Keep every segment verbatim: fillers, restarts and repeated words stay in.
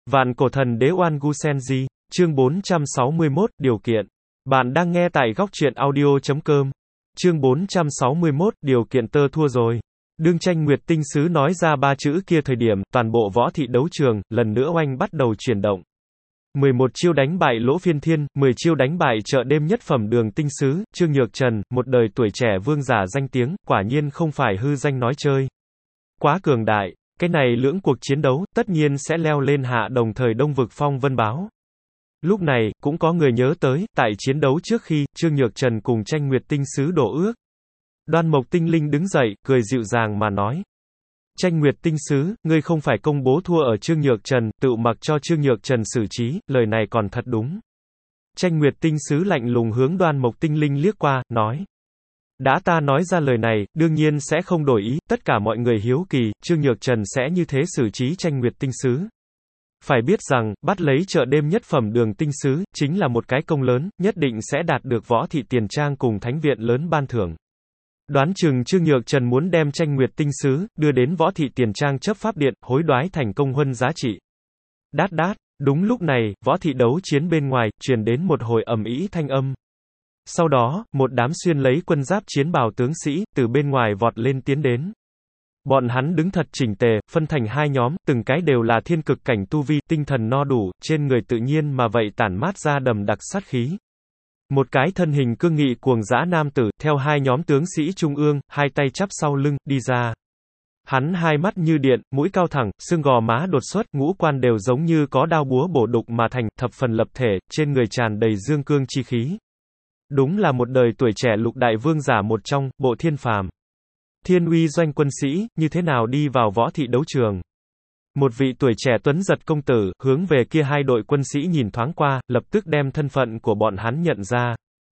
Vạn cổ thần đế Oan Gu Senji, chương bốn trăm sáu mươi mốt, điều kiện. Bạn đang nghe tại góc truyện audio chấm com. Chương bốn trăm sáu mươi mốt, điều kiện tơ thua rồi. Đương Tranh Nguyệt Tinh Sứ nói ra ba chữ kia thời điểm, toàn bộ võ thị đấu trường, lần nữa oanh bắt đầu chuyển động. mười một chiêu đánh bại Lỗ Phiên Thiên, mười chiêu đánh bại chợ đêm nhất phẩm Đường Tinh Sứ, Trương Nhược Trần, một đời tuổi trẻ vương giả danh tiếng, quả nhiên không phải hư danh nói chơi. Quá cường đại. Cái này lưỡng cuộc chiến đấu, tất nhiên sẽ leo lên hạ đồng thời Đông Vực Phong Vân Báo. Lúc này, cũng có người nhớ tới, tại chiến đấu trước khi, Trương Nhược Trần cùng Tranh Nguyệt Tinh Sứ đổ ước. Đoan Mộc Tinh Linh đứng dậy, cười dịu dàng mà nói. Tranh Nguyệt Tinh Sứ, ngươi không phải công bố thua ở Trương Nhược Trần, tự mặc cho Trương Nhược Trần xử trí, lời này còn thật đúng. Tranh Nguyệt Tinh Sứ lạnh lùng hướng Đoan Mộc Tinh Linh liếc qua, nói. Đã ta nói ra lời này, đương nhiên sẽ không đổi ý, tất cả mọi người hiếu kỳ, Trương Nhược Trần sẽ như thế xử trí Tranh Nguyệt Tinh Sứ. Phải biết rằng, bắt lấy chợ đêm nhất phẩm Đường Tinh Sứ, chính là một cái công lớn, nhất định sẽ đạt được võ thị tiền trang cùng thánh viện lớn ban thưởng. Đoán chừng Trương Nhược Trần muốn đem Tranh Nguyệt Tinh Sứ, đưa đến võ thị tiền trang chấp pháp điện, hối đoái thành công huân giá trị. Đát đát, đúng lúc này, võ thị đấu chiến bên ngoài, truyền đến một hồi ầm ĩ thanh âm. Sau đó, một đám xuyên lấy quân giáp chiến bào tướng sĩ, từ bên ngoài vọt lên tiến đến. Bọn hắn đứng thật chỉnh tề, phân thành hai nhóm, từng cái đều là thiên cực cảnh tu vi, tinh thần no đủ, trên người tự nhiên mà vậy tản mát ra đầm đặc sát khí. Một cái thân hình cương nghị cuồng dã nam tử, theo hai nhóm tướng sĩ trung ương, hai tay chắp sau lưng, đi ra. Hắn hai mắt như điện, mũi cao thẳng, xương gò má đột xuất, ngũ quan đều giống như có đao búa bổ đục mà thành, thập phần lập thể, trên người tràn đầy dương cương chi khí. Đúng là một đời tuổi trẻ lục đại vương giả một trong, Bộ Thiên Phàm. Thiên uy doanh quân sĩ, như thế nào đi vào võ thị đấu trường? Một vị tuổi trẻ tuấn giật công tử, hướng về kia hai đội quân sĩ nhìn thoáng qua, lập tức đem thân phận của bọn hắn nhận ra.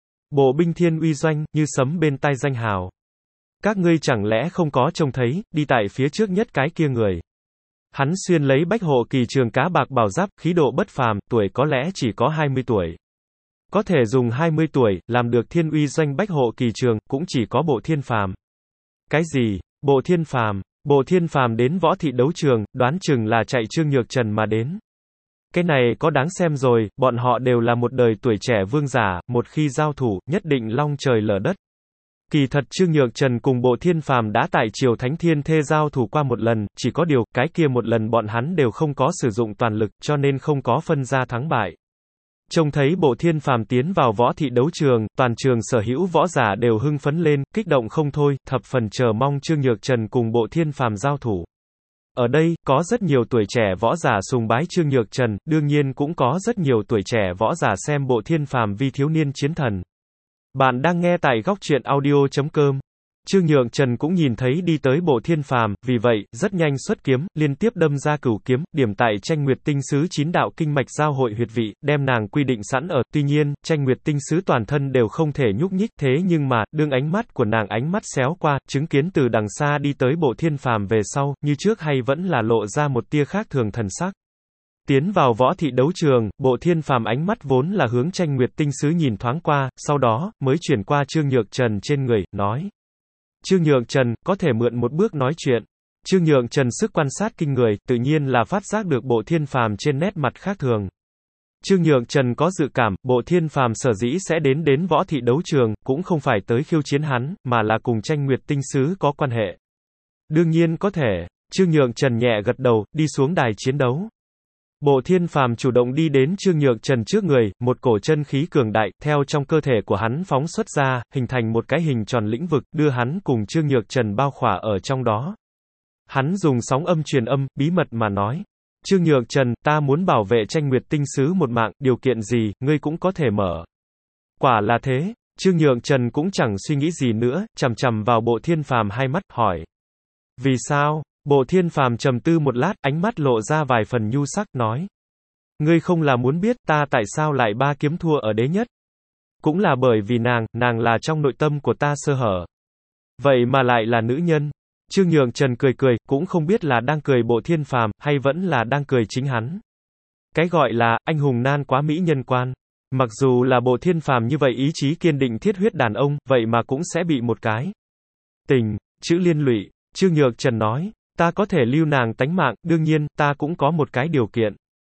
Bộ binh Thiên uy doanh, như sấm bên tai danh hào. Các ngươi chẳng lẽ không có trông thấy, đi tại phía trước nhất cái kia người. Hắn xuyên lấy bách hộ kỳ trường cá bạc bảo giáp, khí độ bất phàm, tuổi có lẽ chỉ có hai mươi tuổi. Có thể dùng hai mươi tuổi, làm được Thiên uy doanh bách hộ kỳ trường, cũng chỉ có Bộ Thiên Phàm. Cái gì? Bộ Thiên Phàm? Bộ Thiên Phàm đến võ thị đấu trường, đoán chừng là chạy Trương Nhược Trần mà đến. Cái này có đáng xem rồi, bọn họ đều là một đời tuổi trẻ vương giả, một khi giao thủ, nhất định long trời lở đất. Kỳ thật Trương Nhược Trần cùng Bộ Thiên Phàm đã tại Triều Thánh Thiên Thê giao thủ qua một lần, chỉ có điều, cái kia một lần bọn hắn đều không có sử dụng toàn lực, cho nên không có phân ra thắng bại. Trông thấy Bộ Thiên Phàm tiến vào võ thị đấu trường, toàn trường sở hữu võ giả đều hưng phấn lên, kích động không thôi, thập phần chờ mong Trương Nhược Trần cùng Bộ Thiên Phàm giao thủ. Ở đây, có rất nhiều tuổi trẻ võ giả sùng bái Trương Nhược Trần, đương nhiên cũng có rất nhiều tuổi trẻ võ giả xem Bộ Thiên Phàm vi thiếu niên chiến thần. Bạn đang nghe tại góc truyện audio chấm com. Trương Nhược Trần cũng nhìn thấy đi tới Bộ Thiên Phàm, vì vậy, rất nhanh xuất kiếm, liên tiếp đâm ra cửu kiếm, điểm tại Tranh Nguyệt Tinh Sứ chín đạo kinh mạch giao hội huyệt vị, đem nàng quy định sẵn ở, tuy nhiên, Tranh Nguyệt Tinh Sứ toàn thân đều không thể nhúc nhích, thế nhưng mà, đương ánh mắt của nàng ánh mắt xéo qua, chứng kiến từ đằng xa đi tới Bộ Thiên Phàm về sau, như trước hay vẫn là lộ ra một tia khác thường thần sắc. Tiến vào võ thị đấu trường, Bộ Thiên Phàm ánh mắt vốn là hướng Tranh Nguyệt Tinh Sứ nhìn thoáng qua, sau đó, mới chuyển qua Trương Nhược Trần trên người, nói. Trương Nhược Trần, có thể mượn một bước nói chuyện. Trương Nhược Trần sức quan sát kinh người, tự nhiên là phát giác được Bộ Thiên Phàm trên nét mặt khác thường. Trương Nhược Trần có dự cảm, Bộ Thiên Phàm sở dĩ sẽ đến đến võ thị đấu trường, cũng không phải tới khiêu chiến hắn, mà là cùng Tranh Nguyệt Tinh Sứ có quan hệ. Đương nhiên có thể. Trương Nhược Trần nhẹ gật đầu, đi xuống đài chiến đấu. Bộ Thiên Phàm chủ động đi đến Trương Nhược Trần trước người, một cổ chân khí cường đại, theo trong cơ thể của hắn phóng xuất ra, hình thành một cái hình tròn lĩnh vực, đưa hắn cùng Trương Nhược Trần bao khỏa ở trong đó. Hắn dùng sóng âm truyền âm, bí mật mà nói. Trương Nhược Trần, ta muốn bảo vệ Tranh Nguyệt Tinh Sứ một mạng, điều kiện gì, ngươi cũng có thể mở. Quả là thế, Trương Nhược Trần cũng chẳng suy nghĩ gì nữa, chằm chằm vào Bộ Thiên Phàm hai mắt, hỏi. Vì sao? Bộ Thiên Phàm trầm tư một lát, ánh mắt lộ ra vài phần nhu sắc, nói. Ngươi không là muốn biết ta tại sao lại ba kiếm thua ở đế nhất. Cũng là bởi vì nàng, nàng là trong nội tâm của ta sơ hở. Vậy mà lại là nữ nhân. Trương Nhược Trần cười cười, cũng không biết là đang cười Bộ Thiên Phàm, hay vẫn là đang cười chính hắn. Cái gọi là, anh hùng nan quá mỹ nhân quan. Mặc dù là Bộ Thiên Phàm như vậy ý chí kiên định thiết huyết đàn ông, vậy mà cũng sẽ bị một cái. Tình, chữ liên lụy. Trương Nhược Trần nói. Ta có thể lưu nàng tánh mạng, đương nhiên, ta cũng có một cái điều kiện.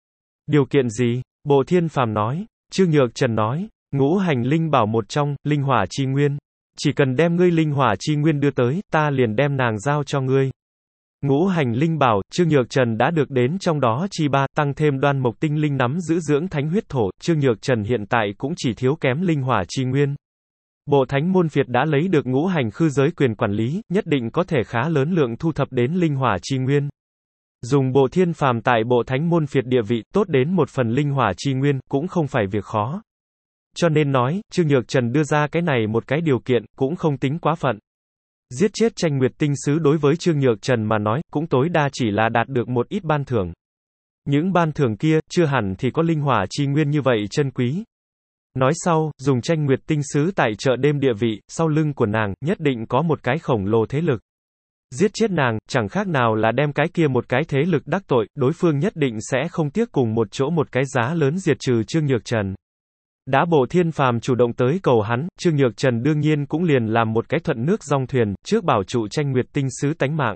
Điều kiện gì? Bộ Thiên Phàm nói. Trương Nhược Trần nói, ngũ hành linh bảo một trong, linh hỏa chi nguyên. Chỉ cần đem ngươi linh hỏa chi nguyên đưa tới, ta liền đem nàng giao cho ngươi. Ngũ hành linh bảo, Trương Nhược Trần đã được đến trong đó chi ba, tăng thêm đoan mộc tinh linh nắm giữ dưỡng thánh huyết thổ, Trương Nhược Trần hiện tại cũng chỉ thiếu kém linh hỏa chi nguyên. Bộ Thánh Môn Phiệt đã lấy được ngũ hành khư giới quyền quản lý, nhất định có thể khá lớn lượng thu thập đến linh hỏa chi nguyên. Dùng Bộ Thiên Phàm tại Bộ Thánh Môn Phiệt địa vị tốt đến một phần linh hỏa chi nguyên, cũng không phải việc khó. Cho nên nói, Trương Nhược Trần đưa ra cái này một cái điều kiện, cũng không tính quá phận. Giết chết Tranh Nguyệt Tinh Sứ đối với Trương Nhược Trần mà nói, cũng tối đa chỉ là đạt được một ít ban thưởng. Những ban thưởng kia, chưa hẳn thì có linh hỏa chi nguyên như vậy chân quý. Nói sau, dùng Tranh Nguyệt Tinh Sứ tại chợ đêm địa vị, sau lưng của nàng, nhất định có một cái khổng lồ thế lực. Giết chết nàng, chẳng khác nào là đem cái kia một cái thế lực đắc tội, đối phương nhất định sẽ không tiếc cùng một chỗ một cái giá lớn diệt trừ Trương Nhược Trần. Đã Bộ Thiên Phàm chủ động tới cầu hắn, Trương Nhược Trần đương nhiên cũng liền làm một cái thuận nước dong thuyền, trước bảo trụ Tranh Nguyệt Tinh Sứ tánh mạng.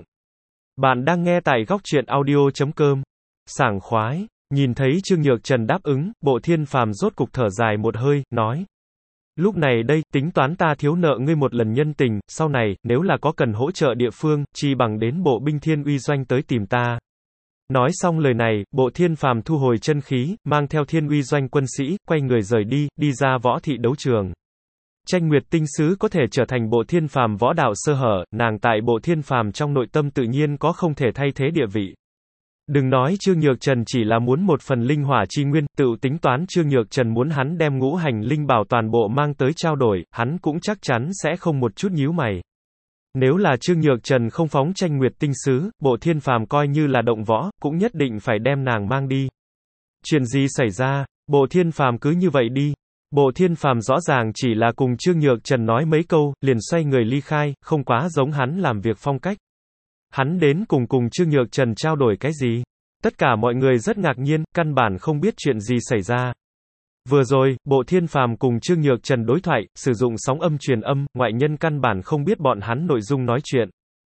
Bạn đang nghe tại góc truyện audio chấm com. Sảng khoái. Nhìn thấy Trương Nhược Trần đáp ứng, Bộ Thiên Phàm rốt cục thở dài một hơi, nói. Lúc này đây, tính toán ta thiếu nợ ngươi một lần nhân tình, sau này, nếu là có cần hỗ trợ địa phương, chi bằng đến Bộ Binh Thiên Uy Doanh tới tìm ta. Nói xong lời này, Bộ Thiên Phàm thu hồi chân khí, mang theo Thiên Uy Doanh quân sĩ, quay người rời đi, đi ra võ thị đấu trường. Tranh Nguyệt Tinh Sứ có thể trở thành Bộ Thiên Phàm võ đạo sơ hở, nàng tại Bộ Thiên Phàm trong nội tâm tự nhiên có không thể thay thế địa vị. Đừng nói Trương Nhược Trần chỉ là muốn một phần linh hỏa chi nguyên, tự tính toán Trương Nhược Trần muốn hắn đem ngũ hành linh bảo toàn bộ mang tới trao đổi, hắn cũng chắc chắn sẽ không một chút nhíu mày. Nếu là Trương Nhược Trần không phóng Tranh Nguyệt Tinh Sứ, Bộ Thiên Phàm coi như là động võ, cũng nhất định phải đem nàng mang đi. Chuyện gì xảy ra? Bộ Thiên Phàm cứ như vậy đi. Bộ Thiên Phàm rõ ràng chỉ là cùng Trương Nhược Trần nói mấy câu, liền xoay người ly khai, không quá giống hắn làm việc phong cách. Hắn đến cùng cùng Trương Nhược Trần trao đổi cái gì? Tất cả mọi người rất ngạc nhiên, căn bản không biết chuyện gì xảy ra. Vừa rồi, Bộ Thiên Phàm cùng Trương Nhược Trần đối thoại, sử dụng sóng âm truyền âm, ngoại nhân căn bản không biết bọn hắn nội dung nói chuyện.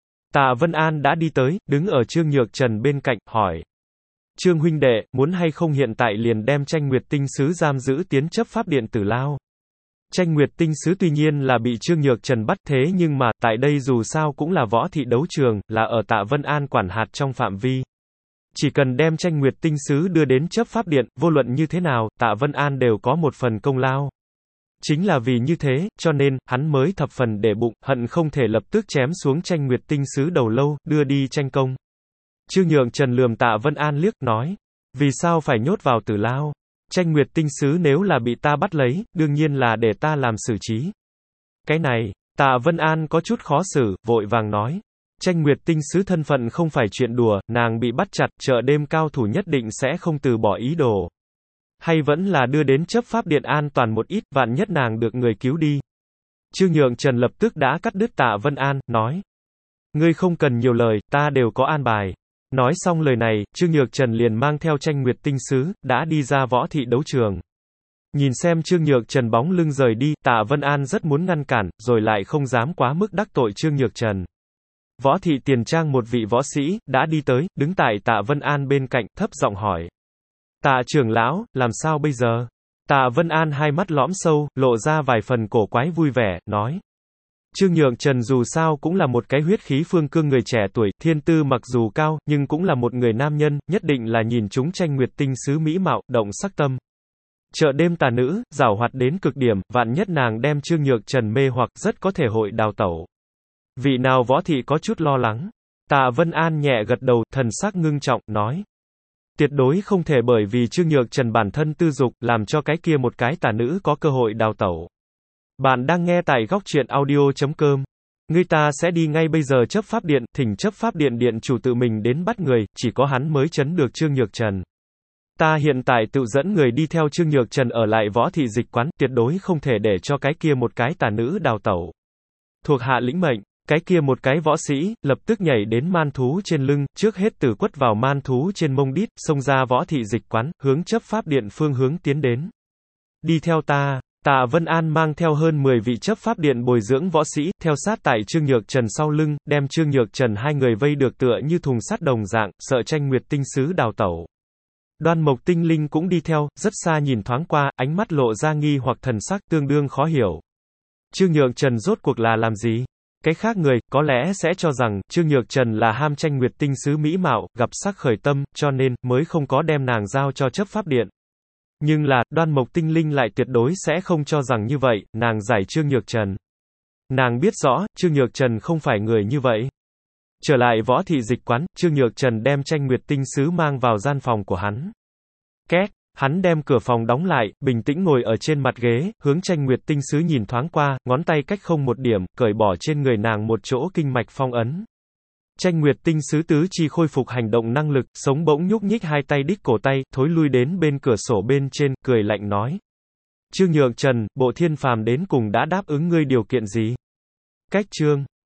Tạ Vân An đã đi tới, đứng ở Trương Nhược Trần bên cạnh, hỏi. Trương huynh đệ, muốn hay không hiện tại liền đem Tranh Nguyệt Tinh Sứ giam giữ tiến chấp pháp điện Tử Lao? Tranh Nguyệt Tinh Sứ tuy nhiên là bị Trương Nhược Trần bắt thế nhưng mà, tại đây dù sao cũng là võ thị đấu trường, là ở Tạ Vân An quản hạt trong phạm vi. Chỉ cần đem Tranh Nguyệt Tinh Sứ đưa đến chấp pháp điện, vô luận như thế nào, Tạ Vân An đều có một phần công lao. Chính là vì như thế, cho nên, hắn mới thập phần để bụng, hận không thể lập tức chém xuống Tranh Nguyệt Tinh Sứ đầu lâu, đưa đi tranh công. Trương Nhược Trần lườm Tạ Vân An liếc, nói. Vì sao phải nhốt vào Tử Lao? Tranh Nguyệt Tinh Sứ nếu là bị ta bắt lấy, đương nhiên là để ta làm xử trí. Cái này, Tạ Vân An có chút khó xử, vội vàng nói. Tranh Nguyệt Tinh Sứ thân phận không phải chuyện đùa, nàng bị bắt chặt, chợ đêm cao thủ nhất định sẽ không từ bỏ ý đồ. Hay vẫn là đưa đến chấp pháp điện an toàn một ít, vạn nhất nàng được người cứu đi. Trương Nhược Trần lập tức đã cắt đứt Tạ Vân An, nói. Ngươi không cần nhiều lời, ta đều có an bài. Nói xong lời này, Trương Nhược Trần liền mang theo Tranh Nguyệt Tinh Sứ, đã đi ra võ thị đấu trường. Nhìn xem Trương Nhược Trần bóng lưng rời đi, Tạ Vân An rất muốn ngăn cản, rồi lại không dám quá mức đắc tội Trương Nhược Trần. Võ thị tiền trang một vị võ sĩ, đã đi tới, đứng tại Tạ Vân An bên cạnh, thấp giọng hỏi. Tạ trưởng lão, làm sao bây giờ? Tạ Vân An hai mắt lõm sâu, lộ ra vài phần cổ quái vui vẻ, nói. Trương Nhược Trần dù sao cũng là một cái huyết khí phương cương người trẻ tuổi, thiên tư mặc dù cao, nhưng cũng là một người nam nhân, nhất định là nhìn chúng Tranh Nguyệt Tinh Sứ mỹ mạo, động sắc tâm. Chợ đêm tà nữ, giảo hoạt đến cực điểm, vạn nhất nàng đem Trương Nhược Trần mê hoặc rất có thể hội đào tẩu. Vị nào võ thị có chút lo lắng. Tạ Vân An nhẹ gật đầu, thần sắc ngưng trọng, nói. Tuyệt đối không thể bởi vì Trương Nhược Trần bản thân tư dục, làm cho cái kia một cái tà nữ có cơ hội đào tẩu. Bạn đang nghe tại góc truyện audio chấm com. Người ta sẽ đi ngay bây giờ chấp pháp điện, thỉnh chấp pháp điện điện chủ tự mình đến bắt người, chỉ có hắn mới trấn được Trương Nhược Trần. Ta hiện tại tự dẫn người đi theo Trương Nhược Trần ở lại võ thị dịch quán, tuyệt đối không thể để cho cái kia một cái tà nữ đào tẩu. Thuộc hạ lĩnh mệnh, cái kia một cái võ sĩ, lập tức nhảy đến man thú trên lưng, trước hết tử quất vào man thú trên mông đít, xông ra võ thị dịch quán, hướng chấp pháp điện phương hướng tiến đến. Đi theo ta. Tạ Vân An mang theo hơn mười vị chấp pháp điện bồi dưỡng võ sĩ, theo sát tại Trương Nhược Trần sau lưng, đem Trương Nhược Trần hai người vây được tựa như thùng sắt đồng dạng, sợ Tranh Nguyệt Tinh Sứ đào tẩu. Đoan Mộc Tinh Linh cũng đi theo, rất xa nhìn thoáng qua, ánh mắt lộ ra nghi hoặc thần sắc tương đương khó hiểu. Trương Nhược Trần rốt cuộc là làm gì? Cái khác người, có lẽ sẽ cho rằng, Trương Nhược Trần là ham tranh nguyệt tinh sứ mỹ mạo, gặp sắc khởi tâm, cho nên, mới không có đem nàng giao cho chấp pháp điện. Nhưng là, Đoan Mộc Tinh Linh lại tuyệt đối sẽ không cho rằng như vậy, nàng giải Trương Nhược Trần. Nàng biết rõ, Trương Nhược Trần không phải người như vậy. Trở lại võ thị dịch quán, Trương Nhược Trần đem tranh nguyệt tinh sứ mang vào gian phòng của hắn. Két, hắn đem cửa phòng đóng lại, bình tĩnh ngồi ở trên mặt ghế, hướng tranh nguyệt tinh sứ nhìn thoáng qua, ngón tay cách không một điểm, cởi bỏ trên người nàng một chỗ kinh mạch phong ấn. Tranh nguyệt tinh sứ tứ chi khôi phục hành động năng lực, sống bỗng nhúc nhích hai tay đích cổ tay, thối lui đến bên cửa sổ bên trên, cười lạnh nói. Trương Nhược Trần, bộ thiên phàm đến cùng đã đáp ứng ngươi điều kiện gì? Cách chương